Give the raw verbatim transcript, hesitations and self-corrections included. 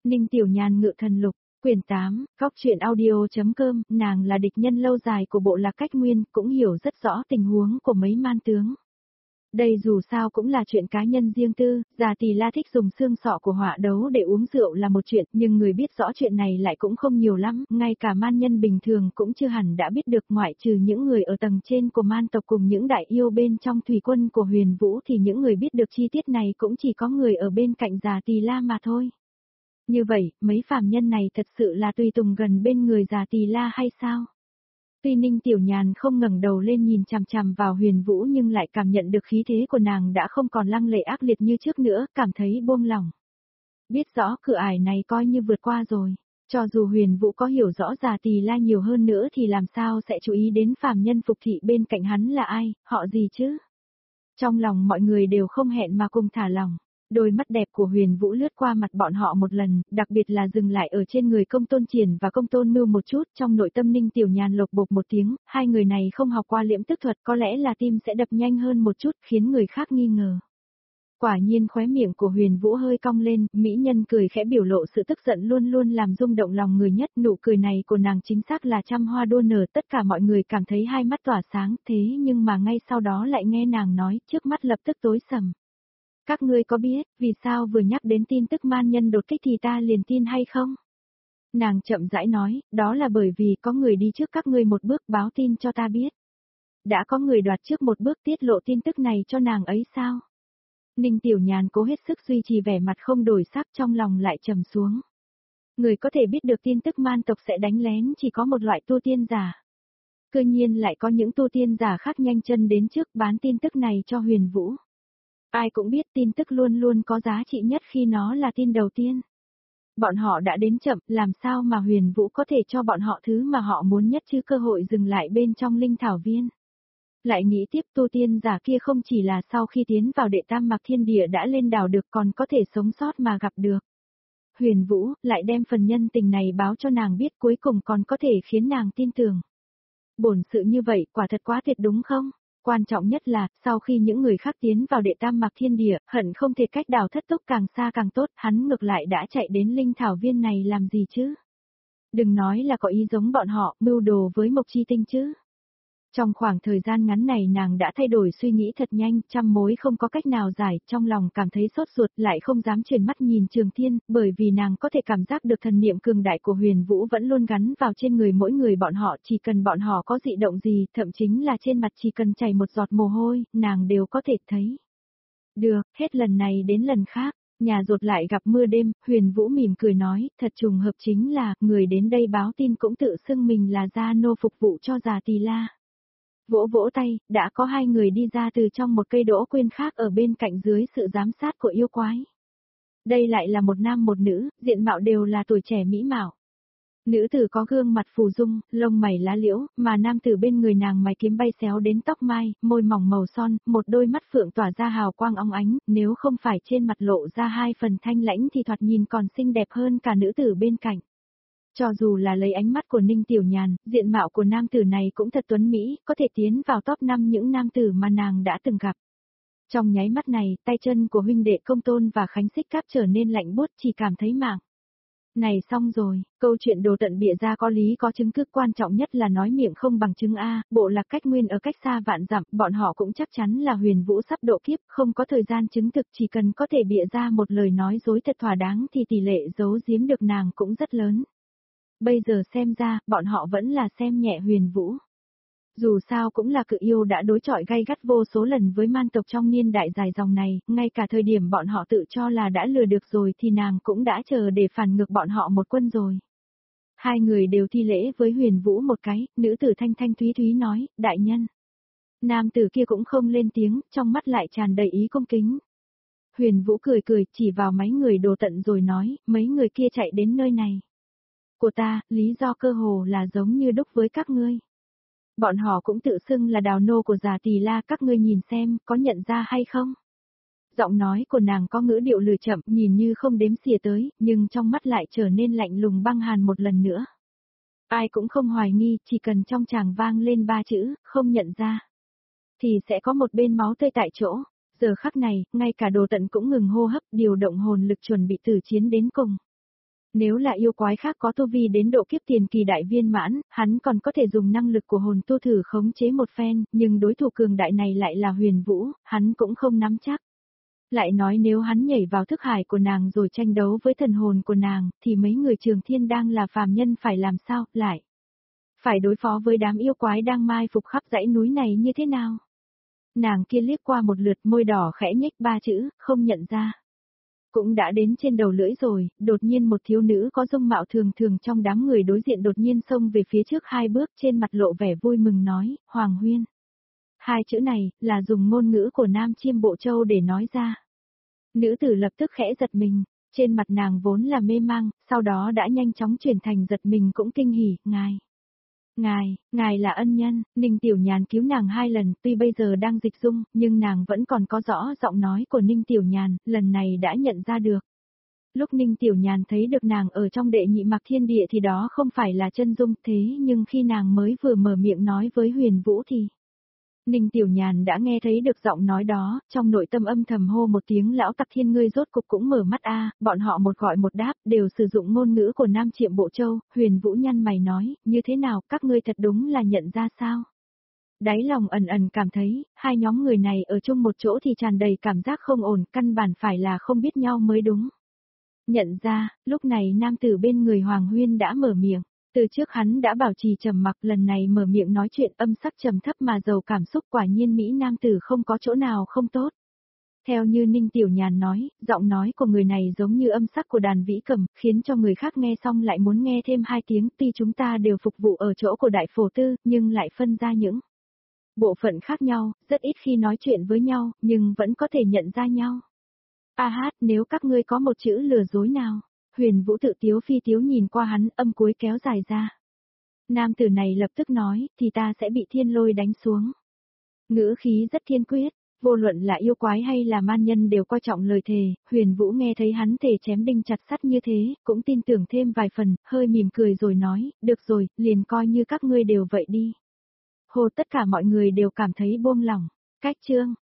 Ninh Tiểu Nhàn ngự thần lục, quyển tám, góc truyện audio.com, nàng là địch nhân lâu dài của bộ lạc cách nguyên, cũng hiểu rất rõ tình huống của mấy man tướng. Đây dù sao cũng là chuyện cá nhân riêng tư, già Tỳ La thích dùng xương sọ của hỏa đấu để uống rượu là một chuyện, nhưng người biết rõ chuyện này lại cũng không nhiều lắm, ngay cả man nhân bình thường cũng chưa hẳn đã biết được, ngoại trừ những người ở tầng trên của man tộc cùng những đại yêu bên trong thủy quân của Huyền Vũ thì những người biết được chi tiết này cũng chỉ có người ở bên cạnh già Tỳ La mà thôi. Như vậy, mấy phàm nhân này thật sự là tùy tùng gần bên người già Tỳ La hay sao? Tuy Ninh Tiểu Nhàn không ngẩng đầu lên nhìn chằm chằm vào Huyền Vũ nhưng lại cảm nhận được khí thế của nàng đã không còn lăng lệ ác liệt như trước nữa, cảm thấy buông lỏng. Biết rõ cửa ải này coi như vượt qua rồi, cho dù Huyền Vũ có hiểu rõ già Tỳ La nhiều hơn nữa thì làm sao sẽ chú ý đến phàm nhân phục thị bên cạnh hắn là ai, họ gì chứ? Trong lòng mọi người đều không hẹn mà cùng thả lỏng. Đôi mắt đẹp của Huyền Vũ lướt qua mặt bọn họ một lần, đặc biệt là dừng lại ở trên người Công Tôn Triển và Công Tôn Mưu một chút, trong nội tâm Ninh Tiểu Nhàn lộc bộc một tiếng, hai người này không học qua liễm tức thuật có lẽ là tim sẽ đập nhanh hơn một chút, khiến người khác nghi ngờ. Quả nhiên khóe miệng của Huyền Vũ hơi cong lên, mỹ nhân cười khẽ biểu lộ sự tức giận luôn luôn làm rung động lòng người nhất, nụ cười này của nàng chính xác là trăm hoa đua nở, tất cả mọi người cảm thấy hai mắt tỏa sáng, thế nhưng mà ngay sau đó lại nghe nàng nói, trước mắt lập tức tối sầm. Các ngươi có biết, vì sao vừa nhắc đến tin tức man nhân đột kích thì ta liền tin hay không? Nàng chậm rãi nói, đó là bởi vì có người đi trước các ngươi một bước báo tin cho ta biết. Đã có người đoạt trước một bước tiết lộ tin tức này cho nàng ấy sao? Ninh Tiểu Nhàn cố hết sức duy trì vẻ mặt không đổi sắc, trong lòng lại trầm xuống. Người có thể biết được tin tức man tộc sẽ đánh lén chỉ có một loại tu tiên giả. Cơ nhiên lại có những tu tiên giả khác nhanh chân đến trước bán tin tức này cho Huyền Vũ. Ai cũng biết tin tức luôn luôn có giá trị nhất khi nó là tin đầu tiên. Bọn họ đã đến chậm, làm sao mà Huyền Vũ có thể cho bọn họ thứ mà họ muốn nhất chứ, cơ hội dừng lại bên trong linh thảo viên. Lại nghĩ tiếp, tu tiên giả kia không chỉ là sau khi tiến vào đệ tam mạc thiên địa đã lên đảo được còn có thể sống sót mà gặp được. Huyền Vũ lại đem phần nhân tình này báo cho nàng biết, cuối cùng còn có thể khiến nàng tin tưởng. Bổn sự như vậy quả thật quá tuyệt đúng không? Quan trọng nhất là, sau khi những người khác tiến vào đệ tam mạc thiên địa, hận không thể cách đảo thất túc càng xa càng tốt, hắn ngược lại đã chạy đến linh thảo viên này làm gì chứ? Đừng nói là có ý giống bọn họ, mưu đồ với Mộc Chi Tinh chứ. Trong khoảng thời gian ngắn này nàng đã thay đổi suy nghĩ thật nhanh, trăm mối không có cách nào giải, trong lòng cảm thấy sốt ruột, lại không dám chuyển mắt nhìn Trường Thiên, bởi vì nàng có thể cảm giác được thần niệm cường đại của Huyền Vũ vẫn luôn gắn vào trên người mỗi người bọn họ, chỉ cần bọn họ có dị động gì, thậm chính là trên mặt chỉ cần chảy một giọt mồ hôi, nàng đều có thể thấy. Được, hết lần này đến lần khác, nhà rột lại gặp mưa đêm, Huyền Vũ mỉm cười nói, thật trùng hợp chính là, người đến đây báo tin cũng tự xưng mình là gia nô phục vụ cho già Tỳ La. Vỗ vỗ tay, đã có hai người đi ra từ trong một cây đỗ quyên khác ở bên cạnh dưới sự giám sát của yêu quái. Đây lại là một nam một nữ, diện mạo đều là tuổi trẻ mỹ mạo. Nữ tử có gương mặt phù dung, lông mày lá liễu, mà nam tử bên người nàng mày kiếm bay xéo đến tóc mai, môi mỏng màu son, một đôi mắt phượng tỏa ra hào quang óng ánh, nếu không phải trên mặt lộ ra hai phần thanh lãnh thì thoạt nhìn còn xinh đẹp hơn cả nữ tử bên cạnh. Cho dù là lấy ánh mắt của Ninh Tiểu Nhàn, diện mạo của nam tử này cũng thật tuấn mỹ, có thể tiến vào top năm những nam tử mà nàng đã từng gặp. Trong nháy mắt này, tay chân của huynh đệ Công Tôn và Khánh Xích Cáp trở nên lạnh buốt, chỉ cảm thấy mạng. Này xong rồi, câu chuyện đồ tận bịa ra có lý có chứng cứ, quan trọng nhất là nói miệng không bằng chứng A, bộ lạc cách nguyên ở cách xa vạn dặm, bọn họ cũng chắc chắn là Huyền Vũ sắp độ kiếp, không có thời gian chứng thực, chỉ cần có thể bịa ra một lời nói dối thật thỏa đáng thì tỷ lệ giấu giếm được nàng cũng rất lớn. Bây giờ xem ra, bọn họ vẫn là xem nhẹ Huyền Vũ. Dù sao cũng là cự yêu đã đối chọi gay gắt vô số lần với man tộc trong niên đại dài dòng này, ngay cả thời điểm bọn họ tự cho là đã lừa được rồi thì nàng cũng đã chờ để phản ngược bọn họ một quân rồi. Hai người đều thi lễ với Huyền Vũ một cái, nữ tử thanh thanh thúy thúy nói, đại nhân. Nam tử kia cũng không lên tiếng, trong mắt lại tràn đầy ý cung kính. Huyền Vũ cười cười, chỉ vào mấy người đồ tận rồi nói, mấy người kia chạy đến nơi này của ta, lý do cơ hồ là giống như đúc với các ngươi. Bọn họ cũng tự xưng là đào nô của già Tỳ La, các ngươi nhìn xem, có nhận ra hay không? Giọng nói của nàng có ngữ điệu lười chậm, nhìn như không đếm xỉa tới, nhưng trong mắt lại trở nên lạnh lùng băng hàn một lần nữa. Ai cũng không hoài nghi, chỉ cần trong tràng vang lên ba chữ, không nhận ra, thì sẽ có một bên máu tươi tại chỗ. Giờ khắc này, ngay cả đồ tận cũng ngừng hô hấp, điều động hồn lực chuẩn bị tử chiến đến cùng. Nếu là yêu quái khác có tu vi đến độ kiếp tiền kỳ đại viên mãn, hắn còn có thể dùng năng lực của hồn tu thử khống chế một phen, nhưng đối thủ cường đại này lại là Huyền Vũ, hắn cũng không nắm chắc. Lại nói nếu hắn nhảy vào thức hải của nàng rồi tranh đấu với thần hồn của nàng, thì mấy người Trường Thiên đang là phàm nhân phải làm sao, lại phải đối phó với đám yêu quái đang mai phục khắp dãy núi này như thế nào? Nàng kia liếc qua một lượt, môi đỏ khẽ nhếch ba chữ, không nhận ra. Cũng đã đến trên đầu lưỡi rồi, đột nhiên một thiếu nữ có dung mạo thường thường trong đám người đối diện đột nhiên xông về phía trước hai bước, trên mặt lộ vẻ vui mừng nói, Hoàng Huyên. Hai chữ này, là dùng ngôn ngữ của Nam Chiêm Bộ Châu để nói ra. Nữ tử lập tức khẽ giật mình, trên mặt nàng vốn là mê mang, sau đó đã nhanh chóng chuyển thành giật mình cũng kinh hỉ, ngài. Ngài, ngài là ân nhân, Ninh Tiểu Nhàn cứu nàng hai lần, tuy bây giờ đang dịch dung, nhưng nàng vẫn còn có rõ giọng nói của Ninh Tiểu Nhàn, lần này đã nhận ra được. Lúc Ninh Tiểu Nhàn thấy được nàng ở trong đệ nhị mặc thiên địa thì đó không phải là chân dung, thế nhưng khi nàng mới vừa mở miệng nói với Huyền Vũ thì... Ninh Tiểu Nhàn đã nghe thấy được giọng nói đó, trong nội tâm âm thầm hô một tiếng lão tặc thiên ngươi rốt cục cũng mở mắt a, bọn họ một gọi một đáp, đều sử dụng ngôn ngữ của Nam Chiệm Bộ Châu, Huyền Vũ nhăn mày nói, như thế nào, các ngươi thật đúng là nhận ra sao? Đáy lòng ẩn ẩn cảm thấy, hai nhóm người này ở chung một chỗ thì tràn đầy cảm giác không ổn, căn bản phải là không biết nhau mới đúng. Nhận ra, lúc này nam tử bên người Hoàng Huyên đã mở miệng. Từ trước hắn đã bảo trì trầm mặc, lần này mở miệng nói chuyện âm sắc trầm thấp mà giàu cảm xúc, quả nhiên Mỹ nam tử không có chỗ nào không tốt. Theo như Ninh Tiểu Nhàn nói, giọng nói của người này giống như âm sắc của đàn vĩ cầm, khiến cho người khác nghe xong lại muốn nghe thêm hai tiếng, tuy chúng ta đều phục vụ ở chỗ của đại phổ tư, nhưng lại phân ra những bộ phận khác nhau, rất ít khi nói chuyện với nhau, nhưng vẫn có thể nhận ra nhau. A hát, nếu các ngươi có một chữ lừa dối nào? Huyền Vũ tự tiếu phi tiếu nhìn qua hắn, âm cuối kéo dài ra. Nam tử này lập tức nói, thì ta sẽ bị thiên lôi đánh xuống. Ngữ khí rất thiên quyết, vô luận là yêu quái hay là man nhân đều coi trọng lời thề, Huyền Vũ nghe thấy hắn thề chém đinh chặt sắt như thế, cũng tin tưởng thêm vài phần, hơi mỉm cười rồi nói, được rồi, liền coi như các ngươi đều vậy đi. Hồ tất cả mọi người đều cảm thấy buông lỏng, cách chương.